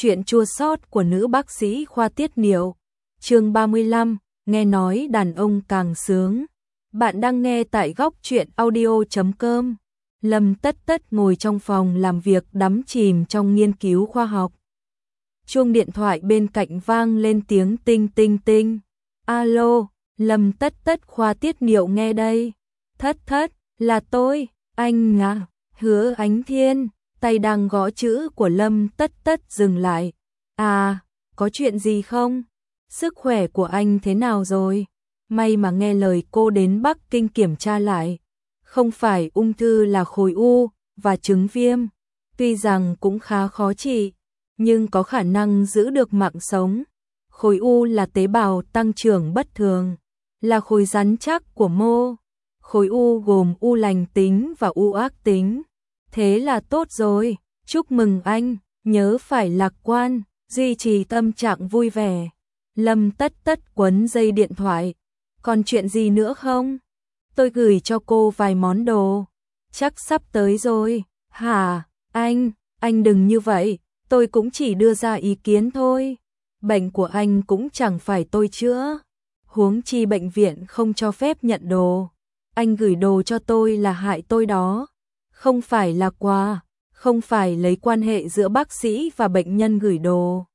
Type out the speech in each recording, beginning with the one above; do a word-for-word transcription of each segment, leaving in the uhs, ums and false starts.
Chuyện chua xót của nữ bác sĩ khoa tiết niệu. Chương ba mươi lăm, nghe nói đàn ông càng sướng. Bạn đang nghe tại góc truyện audio chấm com. Lâm Tất Tất ngồi trong phòng làm việc đắm chìm trong nghiên cứu khoa học. Chuông điện thoại bên cạnh vang lên tiếng tinh tinh tinh. Alo, Lâm Tất Tất khoa tiết niệu nghe đây. Thất Thất, là tôi, anh à, Hứa Ánh Thiên. Tay đang gõ chữ của Lâm Tất Tất dừng lại. À, có chuyện gì không? Sức khỏe của anh thế nào rồi? May mà nghe lời cô đến Bắc Kinh kiểm tra lại. Không phải ung thư là khối u và chứng viêm. Tuy rằng cũng khá khó trị, nhưng có khả năng giữ được mạng sống. Khối u là tế bào tăng trưởng bất thường, là khối rắn chắc của mô. Khối u gồm u lành tính và u ác tính. Thế là tốt rồi, chúc mừng anh, nhớ phải lạc quan, duy trì tâm trạng vui vẻ. Lâm Tất Tất quấn dây điện thoại. Còn chuyện gì nữa không? Tôi gửi cho cô vài món đồ. Chắc sắp tới rồi. Hả, anh, anh đừng như vậy, tôi cũng chỉ đưa ra ý kiến thôi. Bệnh của anh cũng chẳng phải tôi chữa. Huống chi bệnh viện không cho phép nhận đồ. Anh gửi đồ cho tôi là hại tôi đó. Không phải là quà, không phải lấy quan hệ giữa bác sĩ và bệnh nhân gửi đồ.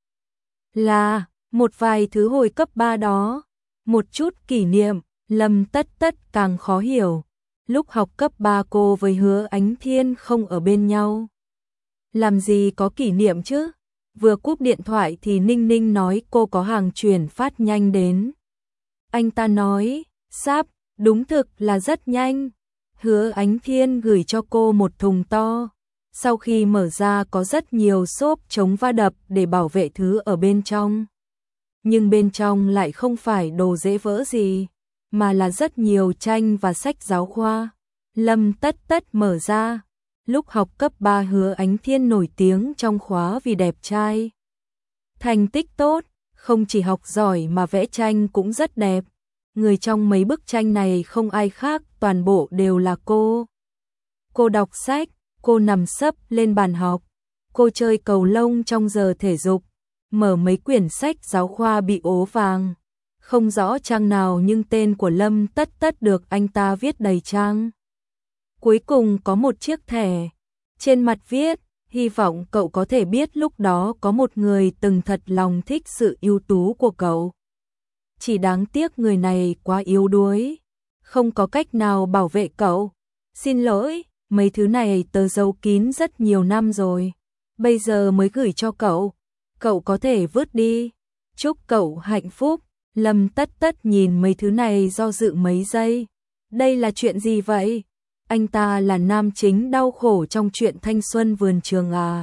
Là, một vài thứ hồi cấp ba đó. Một chút kỷ niệm, Lâm Tất Tất càng khó hiểu. Lúc học cấp ba cô với Hứa Ánh Thiên không ở bên nhau. Làm gì có kỷ niệm chứ? Vừa cúp điện thoại thì Ninh Ninh nói cô có hàng chuyển phát nhanh đến. Anh ta nói, sắp, đúng thực là rất nhanh. Hứa Ánh Thiên gửi cho cô một thùng to. Sau khi mở ra có rất nhiều xốp chống va đập để bảo vệ thứ ở bên trong. Nhưng bên trong lại không phải đồ dễ vỡ gì, mà là rất nhiều tranh và sách giáo khoa. Lâm Tất Tất mở ra. Lúc học cấp ba Hứa Ánh Thiên nổi tiếng trong khóa vì đẹp trai. Thành tích tốt, không chỉ học giỏi mà vẽ tranh cũng rất đẹp. Người trong mấy bức tranh này không ai khác, toàn bộ đều là cô. Cô đọc sách, cô nằm sấp lên bàn học, cô chơi cầu lông trong giờ thể dục, mở mấy quyển sách giáo khoa bị ố vàng. Không rõ trang nào nhưng tên của Lâm Tất Tất được anh ta viết đầy trang. Cuối cùng có một chiếc thẻ, trên mặt viết, hy vọng cậu có thể biết lúc đó có một người từng thật lòng thích sự ưu tú của cậu. Chỉ đáng tiếc người này quá yếu đuối, không có cách nào bảo vệ cậu. Xin lỗi, mấy thứ này tớ giấu kín rất nhiều năm rồi, bây giờ mới gửi cho cậu, cậu có thể vứt đi. Chúc cậu hạnh phúc. Lâm Tất Tất nhìn mấy thứ này do dự mấy giây. Đây là chuyện gì vậy? Anh ta là nam chính đau khổ trong chuyện thanh xuân vườn trường à?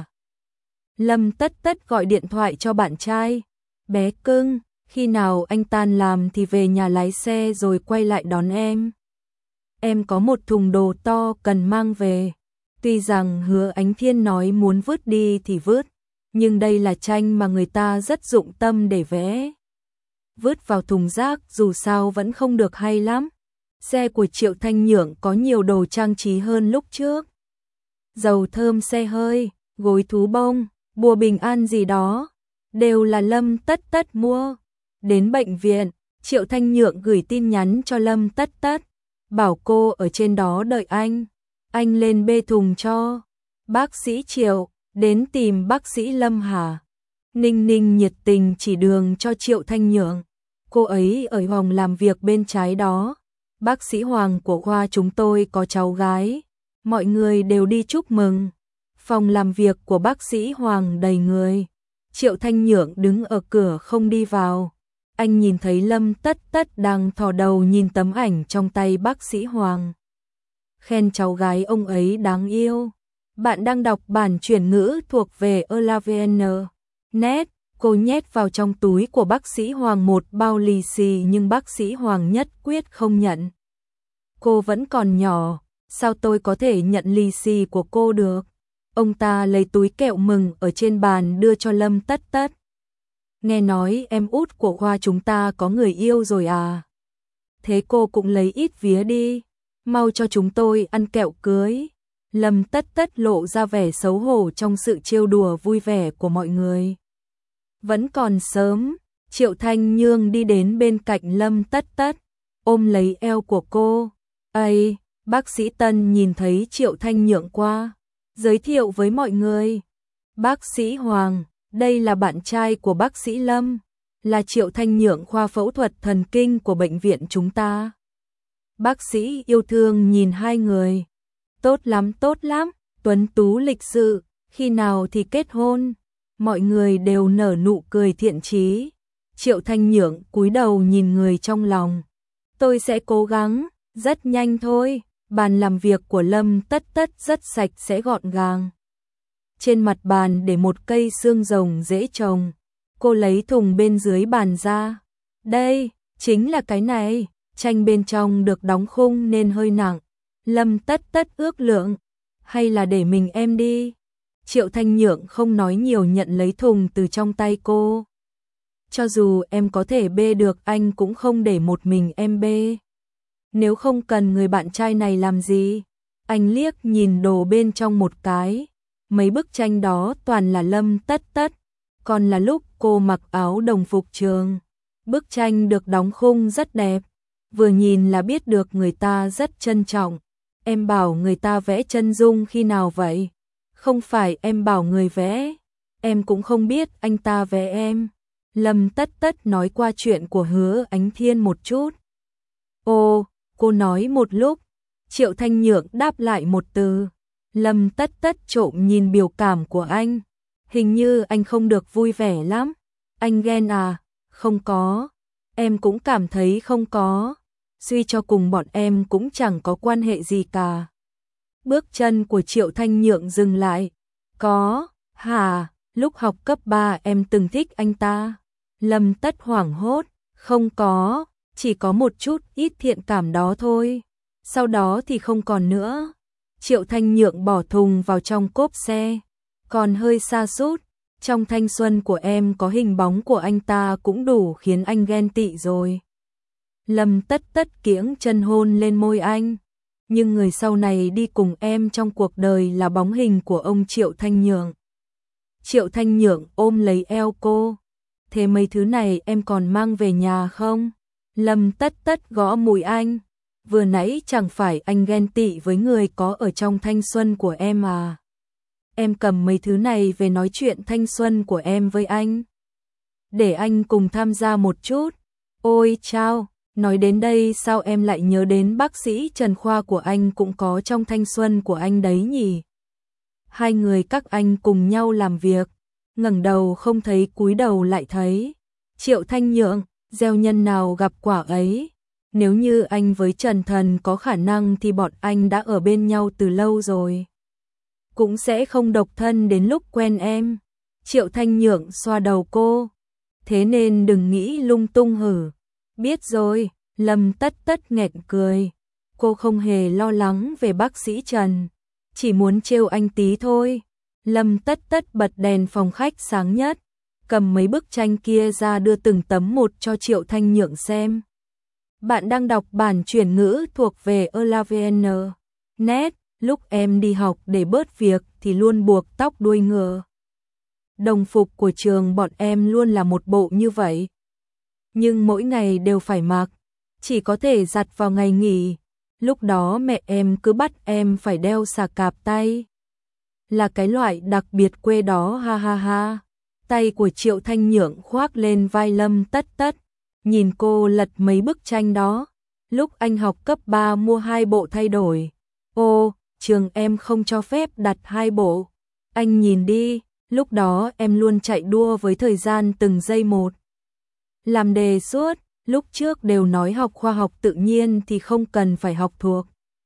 Lâm Tất Tất gọi điện thoại cho bạn trai. Bé cưng, khi nào anh tan làm thì về nhà lái xe rồi quay lại đón em. Em có một thùng đồ to cần mang về. Tuy rằng Hứa Ánh Thiên nói muốn vứt đi thì vứt, nhưng đây là tranh mà người ta rất dụng tâm để vẽ. Vứt vào thùng rác dù sao vẫn không được hay lắm. Xe của Triệu Thanh Nhượng có nhiều đồ trang trí hơn lúc trước. Dầu thơm xe hơi, gối thú bông, bùa bình an gì đó, đều là Lâm Tất Tất mua. Đến bệnh viện, Triệu Thanh Nhượng gửi tin nhắn cho Lâm Tất Tất, bảo cô ở trên đó đợi anh. Anh lên bê thùng cho. Bác sĩ Triệu, đến tìm bác sĩ Lâm hả? Ninh Ninh nhiệt tình chỉ đường cho Triệu Thanh Nhượng. Cô ấy ở phòng làm việc bên trái đó. Bác sĩ Hoàng của khoa chúng tôi có cháu gái. Mọi người đều đi chúc mừng. Phòng làm việc của bác sĩ Hoàng đầy người. Triệu Thanh Nhượng đứng ở cửa không đi vào. Anh nhìn thấy Lâm Tất Tất đang thò đầu nhìn tấm ảnh trong tay bác sĩ Hoàng. Khen cháu gái ông ấy đáng yêu. Bạn đang đọc bản chuyển ngữ thuộc về Elavn. Net, cô nhét vào trong túi của bác sĩ Hoàng một bao lì xì nhưng bác sĩ Hoàng nhất quyết không nhận. Cô vẫn còn nhỏ, sao tôi có thể nhận lì xì của cô được? Ông ta lấy túi kẹo mừng ở trên bàn đưa cho Lâm Tất Tất. Nghe nói em út của khoa chúng ta có người yêu rồi à? Thế cô cũng lấy ít vía đi, mau cho chúng tôi ăn kẹo cưới. Lâm Tất Tất lộ ra vẻ xấu hổ trong sự trêu đùa vui vẻ của mọi người. Vẫn còn sớm, Triệu Thanh Nhương đi đến bên cạnh Lâm Tất Tất, ôm lấy eo của cô. "Ây!" Bác sĩ Tân nhìn thấy Triệu Thanh Nhượng qua, giới thiệu với mọi người. "Bác sĩ Hoàng, đây là bạn trai của bác sĩ Lâm, là Triệu Thanh Nhượng khoa phẫu thuật thần kinh của bệnh viện chúng ta." Bác sĩ yêu thương nhìn hai người. "Tốt lắm, tốt lắm, tuấn tú lịch sự, khi nào thì kết hôn?" Mọi người đều nở nụ cười thiện chí. Triệu Thanh Nhượng cúi đầu nhìn người trong lòng. "Tôi sẽ cố gắng, rất nhanh thôi." Bàn làm việc của Lâm Tất Tất rất sạch sẽ gọn gàng. Trên mặt bàn để một cây xương rồng dễ trồng. Cô lấy thùng bên dưới bàn ra. "Đây, chính là cái này." Tranh bên trong được đóng khung nên hơi nặng. Lâm Tất Tất ước lượng. "Hay là để mình em đi?" Triệu Thanh Nhượng không nói nhiều nhận lấy thùng từ trong tay cô. "Cho dù em có thể bê được anh cũng không để một mình em bê. Nếu không cần người bạn trai này làm gì?" Anh liếc nhìn đồ bên trong một cái. Mấy bức tranh đó toàn là Lâm Tất Tất, còn là lúc cô mặc áo đồng phục trường. Bức tranh được đóng khung rất đẹp, vừa nhìn là biết được người ta rất trân trọng. "Em bảo người ta vẽ chân dung khi nào vậy?" "Không phải em bảo người vẽ, em cũng không biết anh ta vẽ em." Lâm Tất Tất nói qua chuyện của Hứa Ánh Thiên một chút. "Ồ," cô nói một lúc. Triệu Thanh Nhượng đáp lại một từ. Lâm Tất Tất trộm nhìn biểu cảm của anh. "Hình như anh không được vui vẻ lắm." "Anh ghen à?" "Không có." "Em cũng cảm thấy không có. Suy cho cùng bọn em cũng chẳng có quan hệ gì cả." Bước chân của Triệu Thanh Nhượng dừng lại. "Có, hả? Lúc học cấp ba em từng thích anh ta." Lâm Tất hoảng hốt. "Không có, chỉ có một chút ít thiện cảm đó thôi. Sau đó thì không còn nữa." Triệu Thanh Nhượng bỏ thùng vào trong cốp xe. "Còn hơi sa sút, trong thanh xuân của em có hình bóng của anh ta cũng đủ khiến anh ghen tị rồi." Lâm Tất Tất kiễng chân hôn lên môi anh. "Nhưng người sau này đi cùng em trong cuộc đời là bóng hình của ông Triệu Thanh Nhượng." Triệu Thanh Nhượng ôm lấy eo cô. "Thế mấy thứ này em còn mang về nhà không?" Lâm Tất Tất gõ mũi anh. "Vừa nãy chẳng phải anh ghen tị với người có ở trong thanh xuân của em à? Em cầm mấy thứ này về nói chuyện thanh xuân của em với anh. Để anh cùng tham gia một chút." "Ôi chao, nói đến đây sao em lại nhớ đến bác sĩ Trần khoa của anh cũng có trong thanh xuân của anh đấy nhỉ?" Hai người các anh cùng nhau làm việc, ngẩng đầu không thấy cúi đầu lại thấy. Triệu Thanh Nhượng, gieo nhân nào gặp quả ấy. Nếu như anh với Trần Thần có khả năng thì bọn anh đã ở bên nhau từ lâu rồi. Cũng sẽ không độc thân đến lúc quen em." Triệu Thanh Nhượng xoa đầu cô. "Thế nên đừng nghĩ lung tung hử." "Biết rồi." Lâm Tất Tất nghẹn cười. Cô không hề lo lắng về bác sĩ Trần, chỉ muốn trêu anh tí thôi. Lâm Tất Tất bật đèn phòng khách sáng nhất, cầm mấy bức tranh kia ra đưa từng tấm một cho Triệu Thanh Nhượng xem. "Bạn đang đọc bản chuyển ngữ thuộc về Elavn. Net, lúc em đi học để bớt việc thì luôn buộc tóc đuôi ngựa. Đồng phục của trường bọn em luôn là một bộ như vậy. Nhưng mỗi ngày đều phải mặc, chỉ có thể giặt vào ngày nghỉ. Lúc đó mẹ em cứ bắt em phải đeo xà cạp tay. Là cái loại đặc biệt quê đó ha ha ha." Tay của Triệu Thanh Nhượng khoác lên vai Lâm Tất Tất, nhìn cô lật mấy bức tranh đó. "Lúc anh học cấp ba mua hai bộ thay đổi. Ô, trường em không cho phép đặt hai bộ. Anh nhìn đi, lúc đó em luôn chạy đua với thời gian từng giây một. Làm đề suốt, lúc trước đều nói học khoa học tự nhiên thì không cần phải học thuộc.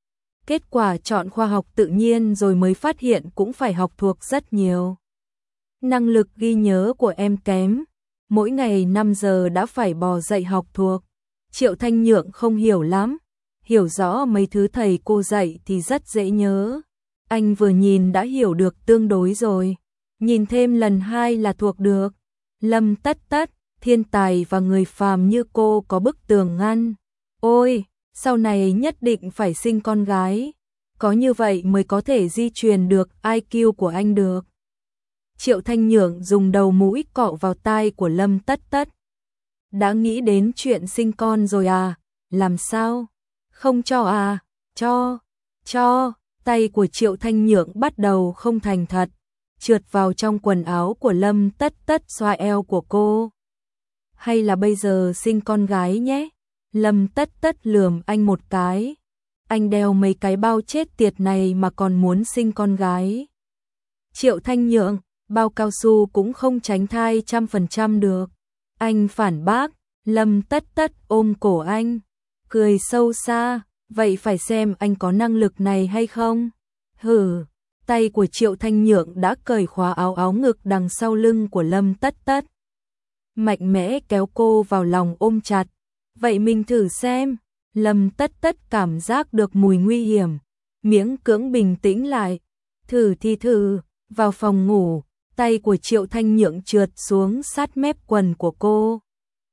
Kết quả chọn khoa học tự nhiên rồi mới phát hiện cũng phải học thuộc rất nhiều. Năng lực ghi nhớ của em kém, mỗi ngày năm giờ đã phải bò dậy học thuộc." Triệu Thanh Nhượng không hiểu lắm, hiểu rõ mấy thứ thầy cô dạy thì rất dễ nhớ. Anh vừa nhìn đã hiểu được tương đối rồi, nhìn thêm lần hai là thuộc được. Lâm Tất Tất, thiên tài và người phàm như cô có bức tường ngăn. Ôi, sau này nhất định phải sinh con gái, có như vậy mới có thể di truyền được i kiu của anh được. Triệu Thanh Nhượng dùng đầu mũi cọ vào tai của Lâm Tất Tất. Đã nghĩ đến chuyện sinh con rồi à? Làm sao? Không cho à? Cho, cho. Tay của Triệu Thanh Nhượng bắt đầu không thành thật, trượt vào trong quần áo của Lâm Tất Tất xoa eo của cô. Hay là bây giờ sinh con gái nhé? Lâm Tất Tất lườm anh một cái. Anh đeo mấy cái bao chết tiệt này mà còn muốn sinh con gái. Triệu Thanh Nhượng, bao cao su cũng không tránh thai trăm phần trăm được. Anh phản bác. Lâm Tất Tất ôm cổ anh, cười sâu xa. Vậy phải xem anh có năng lực này hay không? Hừ. Tay của Triệu Thanh Nhượng đã cởi khóa áo áo ngực đằng sau lưng của Lâm Tất Tất, mạnh mẽ kéo cô vào lòng ôm chặt. Vậy mình thử xem. Lâm Tất Tất cảm giác được mùi nguy hiểm, miễn cưỡng bình tĩnh lại. Thử thì thử. Vào phòng ngủ, tay của Triệu Thanh Nhượng trượt xuống sát mép quần của cô,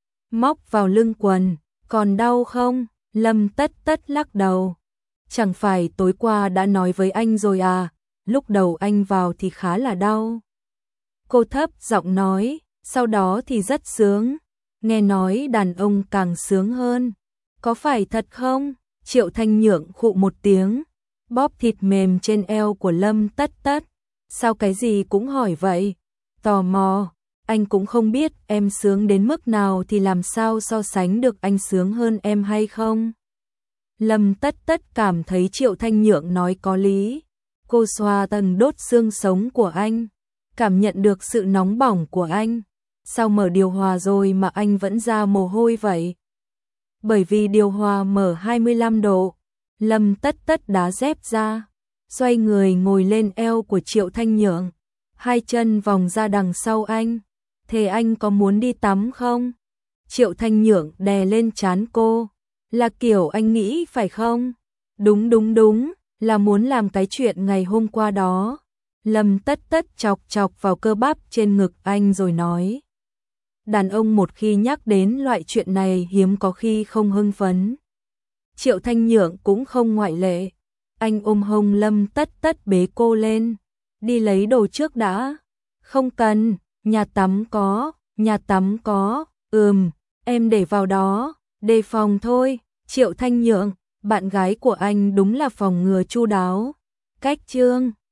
móc vào lưng quần. Còn đau không? Lâm Tất Tất lắc đầu. Chẳng phải tối qua đã nói với anh rồi à, lúc đầu anh vào thì khá là đau. Cô thấp giọng nói, sau đó thì rất sướng. Nghe nói đàn ông càng sướng hơn. Có phải thật không? Triệu Thanh Nhượng khụ một tiếng, bóp thịt mềm trên eo của Lâm Tất Tất. Sao cái gì cũng hỏi vậy? Tò mò. Anh cũng không biết em sướng đến mức nào thì làm sao so sánh được anh sướng hơn em hay không? Lâm Tất Tất cảm thấy Triệu Thanh Nhượng nói có lý. Cô xoa tầng đốt xương sống của anh, cảm nhận được sự nóng bỏng của anh. Sao mở điều hòa rồi mà anh vẫn ra mồ hôi vậy? Bởi vì điều hòa mở hai mươi lăm độ. Lâm Tất Tất đá dép ra, xoay người ngồi lên eo của Triệu Thanh Nhượng, hai chân vòng ra đằng sau anh. Thế anh có muốn đi tắm không? Triệu Thanh Nhượng đè lên trán cô. Là kiểu anh nghĩ phải không? Đúng đúng đúng, là muốn làm cái chuyện ngày hôm qua đó. Lâm Tất Tất chọc chọc vào cơ bắp trên ngực anh rồi nói. Đàn ông một khi nhắc đến loại chuyện này hiếm có khi không hưng phấn. Triệu Thanh Nhượng cũng không ngoại lệ. Anh ôm hông Lâm Tất Tất bế cô lên. Đi lấy đồ trước đã. Không cần, nhà tắm có, nhà tắm có. Ừm, em để vào đó, đề phòng thôi. Triệu Thanh Nhượng, bạn gái của anh đúng là phòng ngừa chu đáo. Cách chương